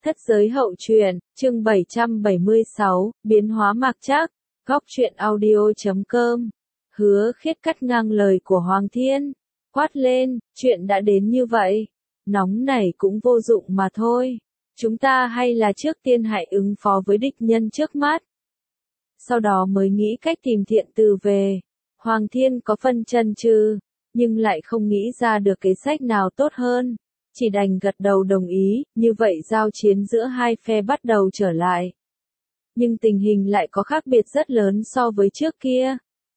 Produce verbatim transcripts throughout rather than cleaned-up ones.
Thất giới hậu truyện, chương bảy trăm bảy mươi sáu, biến hóa mạc trác, góc truyện audio chấm com. Hứa Khiết cắt ngang lời của Hoàng Thiên, quát lên, chuyện đã đến như vậy, nóng nảy cũng vô dụng mà thôi. Chúng ta hay là trước tiên hãy ứng phó với địch nhân trước mắt, sau đó mới nghĩ cách tìm Thiện Từ về. Hoàng Thiên có phân chần chừ, nhưng lại không nghĩ ra được kế sách nào tốt hơn, chỉ đành gật đầu đồng ý. Như vậy giao chiến giữa hai phe bắt đầu trở lại. Nhưng tình hình lại có khác biệt rất lớn so với trước kia.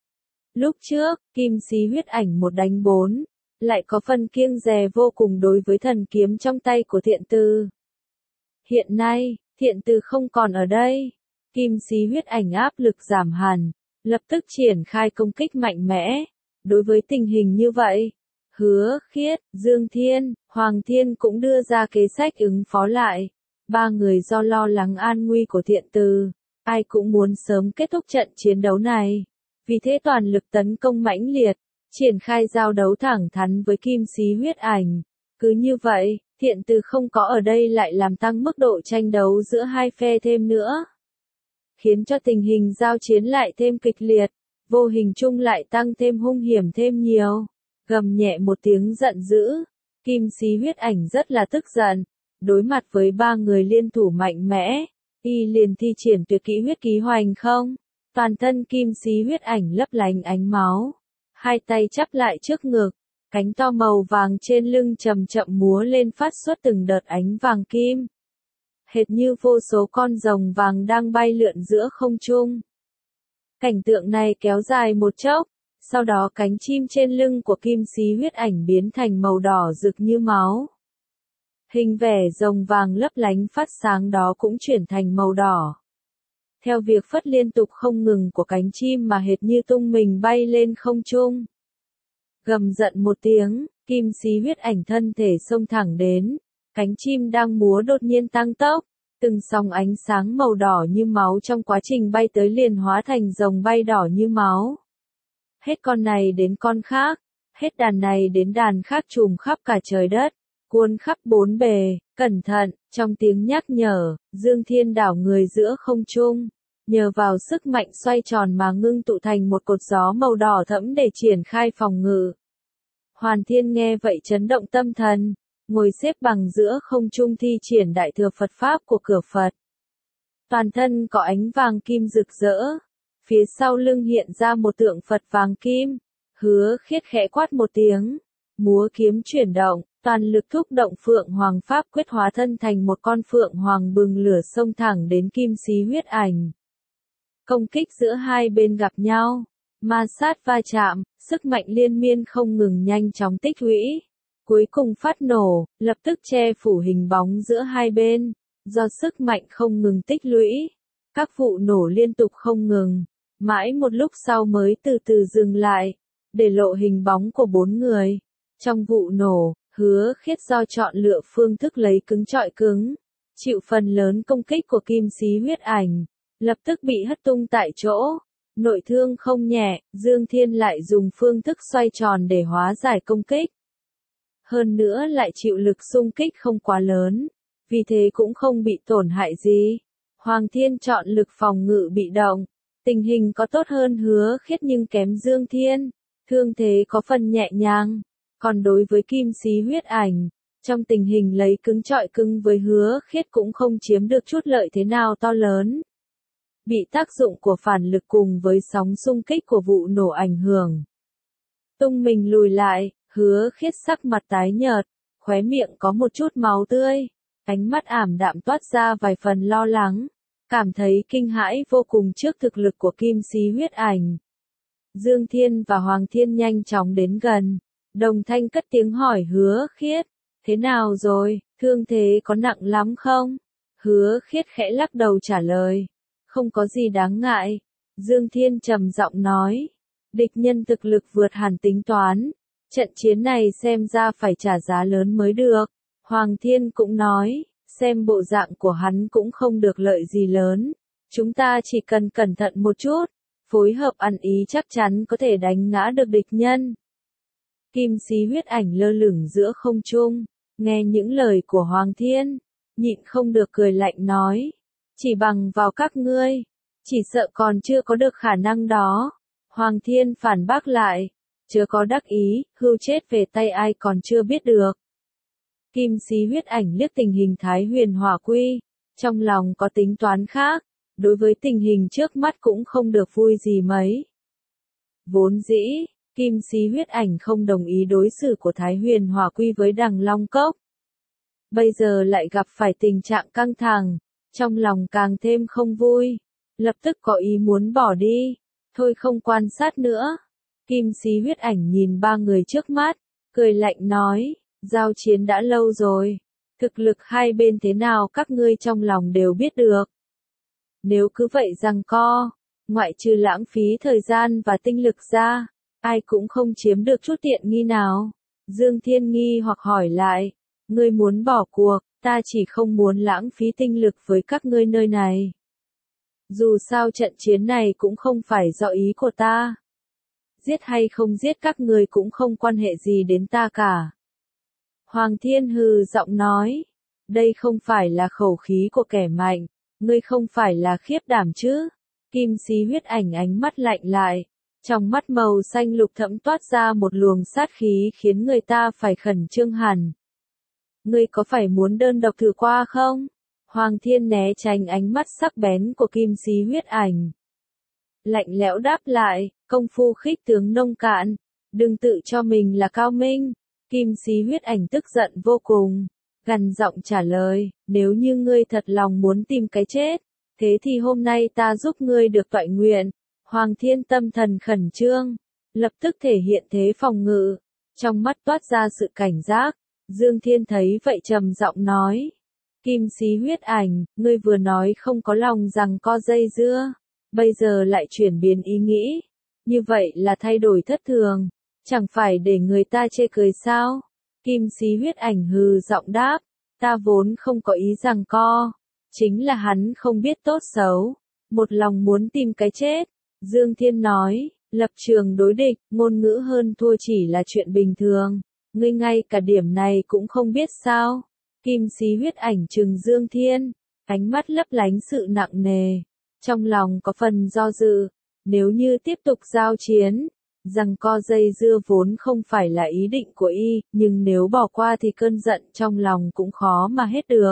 Lúc trước, Kim Xí Huyết Ảnh một đánh bốn, lại có phần kiêng dè vô cùng đối với thần kiếm trong tay của Thiện Từ. Hiện nay, Thiện Từ không còn ở đây, Kim Xí Huyết Ảnh áp lực giảm hẳn, lập tức triển khai công kích mạnh mẽ. Đối với tình hình như vậy, Hứa Khiết, Dương Thiên, Hoàng Thiên cũng đưa ra kế sách ứng phó lại. Ba người do lo lắng an nguy của Thiện Từ, ai cũng muốn sớm kết thúc trận chiến đấu này. Vì thế toàn lực tấn công mãnh liệt, triển khai giao đấu thẳng thắn với Kim Xí Huyết Ảnh. Cứ như vậy, Thiện Từ không có ở đây lại làm tăng mức độ tranh đấu giữa hai phe thêm nữa, khiến cho tình hình giao chiến lại thêm kịch liệt, vô hình chung lại tăng thêm hung hiểm thêm nhiều. Gầm nhẹ một tiếng giận dữ, Kim Xí Huyết Ảnh rất là tức giận, đối mặt với ba người liên thủ mạnh mẽ, y liền thi triển tuyệt kỹ huyết ký hoành không. Toàn thân Kim Xí Huyết Ảnh lấp lánh ánh máu, hai tay chắp lại trước ngực, cánh to màu vàng trên lưng chậm chậm múa lên phát xuất từng đợt ánh vàng kim, hệt như vô số con rồng vàng đang bay lượn giữa không trung. Cảnh tượng này kéo dài một chốc, sau đó cánh chim trên lưng của Kim Xí Huyết Ảnh biến thành màu đỏ rực như máu. Hình vẻ rồng vàng lấp lánh phát sáng đó cũng chuyển thành màu đỏ. Theo việc phất liên tục không ngừng của cánh chim mà hệt như tung mình bay lên không trung. Gầm giận một tiếng, Kim Xí Huyết Ảnh thân thể xông thẳng đến, cánh chim đang múa đột nhiên tăng tốc, từng sóng ánh sáng màu đỏ như máu trong quá trình bay tới liền hóa thành rồng bay đỏ như máu. Hết con này đến con khác, hết đàn này đến đàn khác trùm khắp cả trời đất, cuốn khắp bốn bề. Cẩn thận, trong tiếng nhắc nhở, Dương Thiên đảo người giữa không trung, nhờ vào sức mạnh xoay tròn mà ngưng tụ thành một cột gió màu đỏ thẫm để triển khai phòng ngự. Hoàn Thiên nghe vậy chấn động tâm thần, ngồi xếp bằng giữa không trung thi triển đại thừa Phật Pháp của cửa Phật. Toàn thân có ánh vàng kim rực rỡ, phía sau lưng hiện ra một tượng Phật vàng kim. Hứa Khiết khẽ quát một tiếng, múa kiếm chuyển động, toàn lực thúc động Phượng Hoàng Pháp quyết hóa thân thành một con Phượng Hoàng bừng lửa xông thẳng đến Kim Xí Huyết Ảnh. Công kích giữa hai bên gặp nhau, ma sát va chạm, sức mạnh liên miên không ngừng nhanh chóng tích lũy, cuối cùng phát nổ, lập tức che phủ hình bóng giữa hai bên. Do sức mạnh không ngừng tích lũy, các vụ nổ liên tục không ngừng, mãi một lúc sau mới từ từ dừng lại, để lộ hình bóng của bốn người. Trong vụ nổ, Hứa Khiết do chọn lựa phương thức lấy cứng chọi cứng, chịu phần lớn công kích của Kim Xí Huyết Ảnh, lập tức bị hất tung tại chỗ, nội thương không nhẹ. Dương Thiên lại dùng phương thức xoay tròn để hóa giải công kích, hơn nữa lại chịu lực xung kích không quá lớn, vì thế cũng không bị tổn hại gì. Hoàng Thiên chọn lực phòng ngự bị động, tình hình có tốt hơn Hứa Khiết nhưng kém Dương Thiên, thương thế có phần nhẹ nhàng. Còn đối với Kim Xí Huyết Ảnh, trong tình hình lấy cứng chọi cứng với Hứa Khiết cũng không chiếm được chút lợi thế nào to lớn. Bị tác dụng của phản lực cùng với sóng xung kích của vụ nổ ảnh hưởng, tung mình lùi lại. Hứa Khiết sắc mặt tái nhợt, khóe miệng có một chút máu tươi, ánh mắt ảm đạm toát ra vài phần lo lắng, cảm thấy kinh hãi vô cùng trước thực lực của Kim Xí Huyết Ảnh. Dương Thiên và Hoàng Thiên nhanh chóng đến gần, đồng thanh cất tiếng hỏi Hứa Khiết, thế nào rồi, thương thế có nặng lắm không? Hứa Khiết khẽ lắc đầu trả lời, không có gì đáng ngại. Dương Thiên trầm giọng nói, địch nhân thực lực vượt hẳn tính toán, trận chiến này xem ra phải trả giá lớn mới được. Hoàng Thiên cũng nói, xem bộ dạng của hắn cũng không được lợi gì lớn, chúng ta chỉ cần cẩn thận một chút, phối hợp ăn ý chắc chắn có thể đánh ngã được địch nhân. Kim Xí Huyết Ảnh lơ lửng giữa không trung, nghe những lời của Hoàng Thiên, nhịn không được cười lạnh nói. Chỉ bằng vào các ngươi, chỉ sợ còn chưa có được khả năng đó. Hoàng Thiên phản bác lại, chớ có đắc ý, hưu chết về tay ai còn chưa biết được. Kim Xí Huyết Ảnh liếc tình hình Thái Huyền Hỏa Quy, trong lòng có tính toán khác, đối với tình hình trước mắt cũng không được vui gì mấy. Vốn dĩ, Kim Xí Huyết Ảnh không đồng ý đối xử của Thái Huyền Hỏa Quy với Đằng Long Cốc. Bây giờ lại gặp phải tình trạng căng thẳng, trong lòng càng thêm không vui, lập tức có ý muốn bỏ đi, thôi không quan sát nữa. Kim Xí Huyết Ảnh nhìn ba người trước mắt, cười lạnh nói, giao chiến đã lâu rồi, thực lực hai bên thế nào các ngươi trong lòng đều biết được. Nếu cứ vậy giằng co, ngoại trừ lãng phí thời gian và tinh lực ra, ai cũng không chiếm được chút tiện nghi nào. Dương Thiên nghi hoặc hỏi lại, ngươi muốn bỏ cuộc, ta chỉ không muốn lãng phí tinh lực với các ngươi nơi này. Dù sao trận chiến này cũng không phải do ý của ta. Giết hay không giết các ngươi cũng không quan hệ gì đến ta cả. Hoàng Thiên hừ giọng nói, đây không phải là khẩu khí của kẻ mạnh, ngươi không phải là khiếp đảm chứ. Kim Xí Huyết Ảnh ánh mắt lạnh lại, trong mắt màu xanh lục thẫm toát ra một luồng sát khí khiến người ta phải khẩn trương hẳn. Ngươi có phải muốn đơn độc thử qua không? Hoàng Thiên né tránh ánh mắt sắc bén của Kim Xí Huyết Ảnh. Lạnh lẽo đáp lại, công phu khích tướng nông cạn, đừng tự cho mình là cao minh. Kim Xí Huyết Ảnh tức giận vô cùng, gằn giọng trả lời, nếu như ngươi thật lòng muốn tìm cái chết, thế thì hôm nay ta giúp ngươi được toại nguyện. Hoàng Thiên tâm thần khẩn trương, lập tức thể hiện thế phòng ngự, trong mắt toát ra sự cảnh giác. Dương Thiên thấy vậy trầm giọng nói, Kim Xí Huyết Ảnh, ngươi vừa nói không có lòng rằng co dây dưa, bây giờ lại chuyển biến ý nghĩ, như vậy là thay đổi thất thường, chẳng phải để người ta chê cười sao? Kim Xí Huyết Ảnh hừ giọng đáp, ta vốn không có ý rằng co, chính là hắn không biết tốt xấu, một lòng muốn tìm cái chết. Dương Thiên nói, lập trường đối địch, ngôn ngữ hơn thua chỉ là chuyện bình thường, ngươi ngay cả điểm này cũng không biết sao? Kim Xí Huyết Ảnh trừng Dương Thiên, ánh mắt lấp lánh sự nặng nề, trong lòng có phần do dự, nếu như tiếp tục giao chiến, rằng co dây dưa vốn không phải là ý định của y, nhưng nếu bỏ qua thì cơn giận trong lòng cũng khó mà hết được.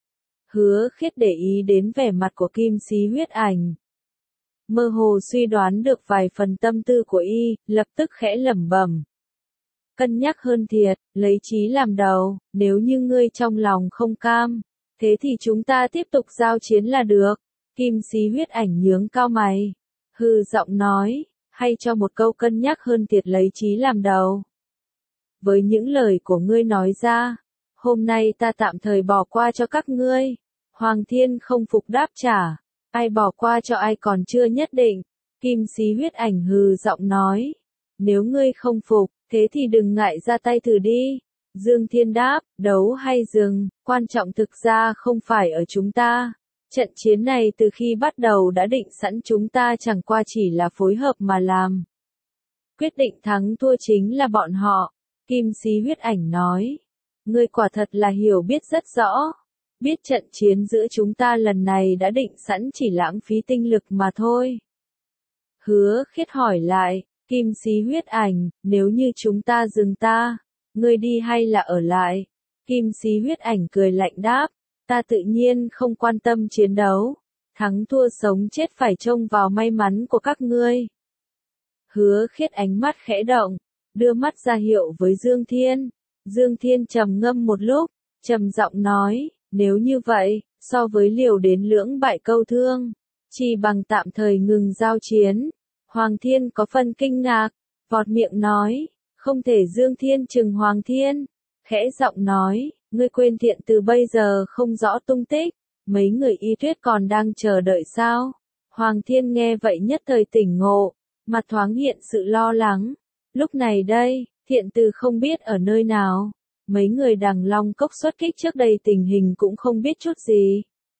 Hứa Khiết để ý đến vẻ mặt của Kim Xí Huyết Ảnh, mơ hồ suy đoán được vài phần tâm tư của y, lập tức khẽ lẩm bẩm. Cân nhắc hơn thiệt, lấy trí làm đầu, nếu như ngươi trong lòng không cam, thế thì chúng ta tiếp tục giao chiến là được. Kim Xí Huyết Ảnh nhướng cao mày, hừ giọng nói, hay cho một câu cân nhắc hơn thiệt lấy trí làm đầu. Với những lời của ngươi nói ra, hôm nay ta tạm thời bỏ qua cho các ngươi. Hoàng Thiên không phục đáp trả, ai bỏ qua cho ai còn chưa nhất định. Kim Xí Huyết Ảnh hừ giọng nói, nếu ngươi không phục, thế thì đừng ngại ra tay thử đi. Dương Thiên đáp, đấu hay dừng, quan trọng thực ra không phải ở chúng ta. Trận chiến này từ khi bắt đầu đã định sẵn, chúng ta chẳng qua chỉ là phối hợp mà làm. Quyết định thắng thua chính là bọn họ. Kim Xí Huyết Ảnh nói, ngươi quả thật là hiểu biết rất rõ. Biết trận chiến giữa chúng ta lần này đã định sẵn chỉ lãng phí tinh lực mà thôi. Hứa Khiết hỏi lại, Kim Xí Huyết Ảnh, nếu như chúng ta dừng ta, ngươi đi hay là ở lại? Kim Xí Huyết Ảnh cười lạnh đáp, ta tự nhiên không quan tâm chiến đấu, thắng thua sống chết phải trông vào may mắn của các ngươi. Hứa Khiết ánh mắt khẽ động, đưa mắt ra hiệu với Dương Thiên. Dương Thiên trầm ngâm một lúc, trầm giọng nói, nếu như vậy, so với liều đến lưỡng bại câu thương, chỉ bằng tạm thời ngừng giao chiến. Hoàng Thiên có phần kinh ngạc, vọt miệng nói, không thể. Dương Thiên trừng Hoàng Thiên, khẽ giọng nói, ngươi quên Thiện từ bây giờ không rõ tung tích, mấy người Y Tuyết còn đang chờ đợi sao? Hoàng Thiên nghe vậy nhất thời tỉnh ngộ, mặt thoáng hiện sự lo lắng. Lúc này đây, Thiện từ không biết ở nơi nào, mấy người Đằng Long Cốc xuất kích trước đây tình hình cũng không biết chút gì.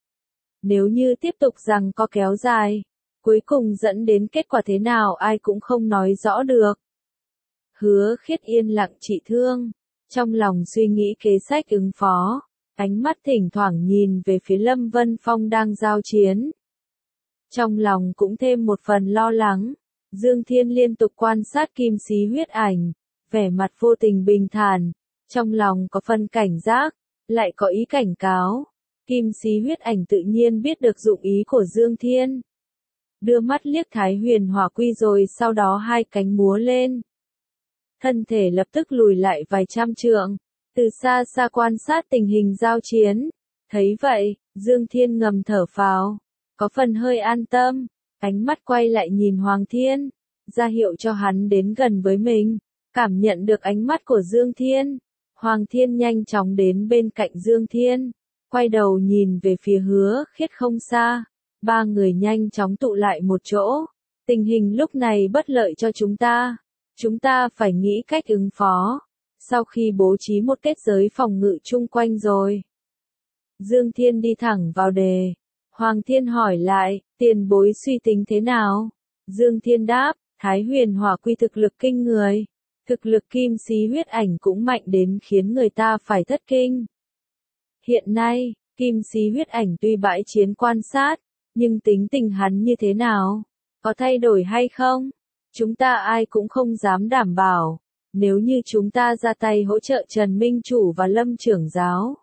Nếu như tiếp tục rằng có kéo dài, cuối cùng dẫn đến kết quả thế nào ai cũng không nói rõ được. Hứa Khiết yên lặng trị thương, trong lòng suy nghĩ kế sách ứng phó. ánh mắt thỉnh thoảng nhìn về phía Lâm Vân Phong đang giao chiến. Trong lòng cũng thêm một phần lo lắng, Dương Thiên liên tục quan sát Kim Xí huyết ảnh, vẻ mặt vô tình bình thản, trong lòng có phần cảnh giác, lại có ý cảnh cáo. Kim Xí huyết ảnh tự nhiên biết được dụng ý của Dương Thiên. Đưa mắt liếc Thái Huyền Hỏa Quy rồi sau đó hai cánh múa lên. Thân thể lập tức lùi lại vài trăm trượng, từ xa xa quan sát tình hình giao chiến. Thấy vậy, Dương Thiên ngầm thở phào, có phần hơi an tâm, ánh mắt quay lại nhìn Hoàng Thiên, ra hiệu cho hắn đến gần với mình. Cảm nhận được ánh mắt của Dương Thiên, Hoàng Thiên nhanh chóng đến bên cạnh Dương Thiên, quay đầu nhìn về phía Hứa Khiết không xa. Ba người nhanh chóng tụ lại một chỗ. Tình hình lúc này bất lợi cho chúng ta. Chúng ta phải nghĩ cách ứng phó. Sau khi bố trí một kết giới phòng ngự chung quanh rồi, Dương Thiên đi thẳng vào đề. Hoàng Thiên hỏi lại, tiền bối suy tính thế nào? Dương Thiên đáp, Thái Huyền Hỏa Quy thực lực kinh người. Thực lực Kim Xí huyết ảnh cũng mạnh đến khiến người ta phải thất kinh. Hiện nay, Kim Xí huyết ảnh tuy bãi chiến quan sát, nhưng tính tình hắn như thế nào? Có thay đổi hay không? Chúng ta ai cũng không dám đảm bảo. Nếu như chúng ta ra tay hỗ trợ Trần Minh Chủ và Lâm Trưởng Giáo,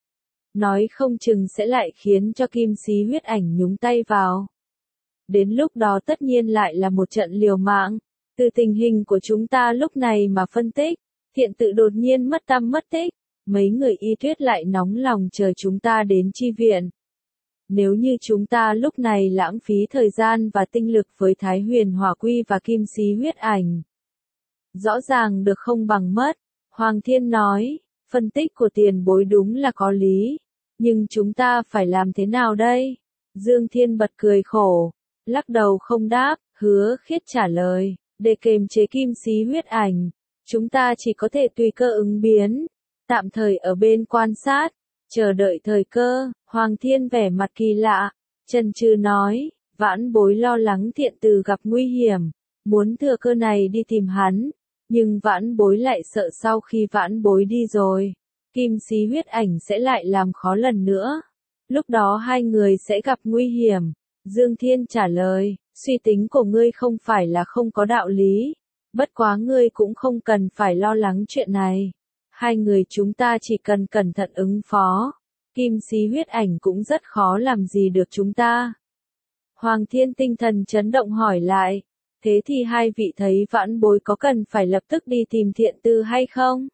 nói không chừng sẽ lại khiến cho Kim Xí huyết ảnh nhúng tay vào. Đến lúc đó tất nhiên lại là một trận liều mạng. Từ tình hình của chúng ta lúc này mà phân tích, Thiện Tự đột nhiên mất tăm mất tích, mấy người Y Tuyết lại nóng lòng chờ chúng ta đến chi viện. Nếu như chúng ta lúc này lãng phí thời gian và tinh lực với Thái Huyền Hỏa Quy và Kim Xí huyết ảnh, rõ ràng được không bằng mất. Hoàng Thiên nói, phân tích của tiền bối đúng là có lý, nhưng chúng ta phải làm thế nào đây? Dương Thiên bật cười khổ, lắc đầu không đáp. Hứa Khiết trả lời, để kiềm chế Kim Xí huyết ảnh, chúng ta chỉ có thể tùy cơ ứng biến, tạm thời ở bên quan sát, chờ đợi thời cơ. Hoàng Thiên vẻ mặt kỳ lạ, chần chừ nói, Vãn Bối lo lắng Thiện Từ gặp nguy hiểm, muốn thừa cơ này đi tìm hắn, nhưng Vãn Bối lại sợ sau khi Vãn Bối đi rồi, Kim Xí huyết ảnh sẽ lại làm khó lần nữa, lúc đó hai người sẽ gặp nguy hiểm. Dương Thiên trả lời, suy tính của ngươi không phải là không có đạo lý, bất quá ngươi cũng không cần phải lo lắng chuyện này. Hai người chúng ta chỉ cần cẩn thận ứng phó, Kim Xí huyết ảnh cũng rất khó làm gì được chúng ta. Hoàng Thiên tinh thần chấn động hỏi lại, thế thì hai vị thấy Vãn Bối có cần phải lập tức đi tìm Thiện Từ hay không?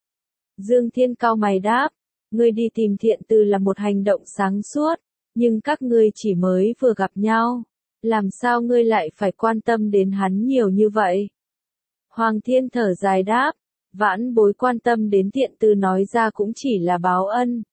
Dương Thiên cau mày đáp, ngươi đi tìm Thiện Từ là một hành động sáng suốt, nhưng các ngươi chỉ mới vừa gặp nhau, làm sao ngươi lại phải quan tâm đến hắn nhiều như vậy? Hoàng Thiên thở dài đáp, Vãn Bối quan tâm đến Thiện Từ nói ra cũng chỉ là báo ân.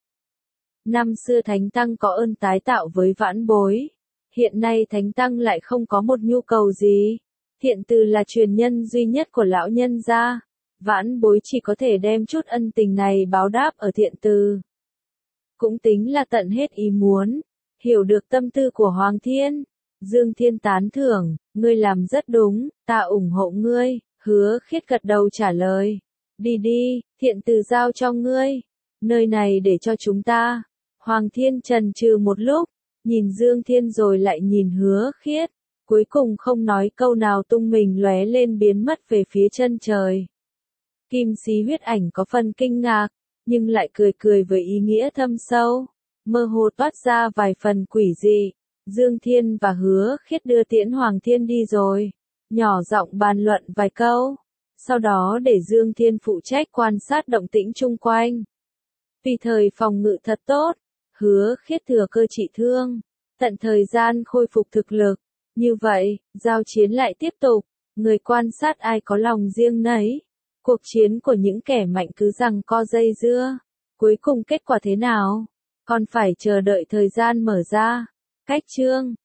Năm xưa Thánh Tăng có ơn tái tạo với Vãn Bối, hiện nay Thánh Tăng lại không có một nhu cầu gì. Thiện Từ là truyền nhân duy nhất của lão nhân gia, Vãn Bối chỉ có thể đem chút ân tình này báo đáp ở Thiện Từ. Cũng tính là tận hết ý muốn, hiểu được tâm tư của Hoàng Thiên. Dương Thiên tán thưởng, ngươi làm rất đúng, ta ủng hộ ngươi. Hứa Khiết gật đầu trả lời, đi đi, Thiện Từ giao cho ngươi, nơi này để cho chúng ta. Hoàng Thiên chần chừ một lúc, nhìn Dương Thiên rồi lại nhìn Hứa Khiết, cuối cùng không nói câu nào tung mình lóe lên biến mất về phía chân trời. Kim Xí huyết ảnh có phần kinh ngạc, nhưng lại cười cười với ý nghĩa thâm sâu, mơ hồ toát ra vài phần quỷ dị. Dương Thiên và Hứa Khiết đưa tiễn Hoàng Thiên đi rồi, nhỏ giọng bàn luận vài câu, sau đó để Dương Thiên phụ trách quan sát động tĩnh chung quanh. Vì thời phòng ngự thật tốt, Hứa Khiết thừa cơ trị thương, tận thời gian khôi phục thực lực. Như vậy, giao chiến lại tiếp tục, người quan sát ai có lòng riêng nấy. Cuộc chiến của những kẻ mạnh cứ rằng co dây dưa, cuối cùng kết quả thế nào? Còn phải chờ đợi thời gian mở ra. Cách chương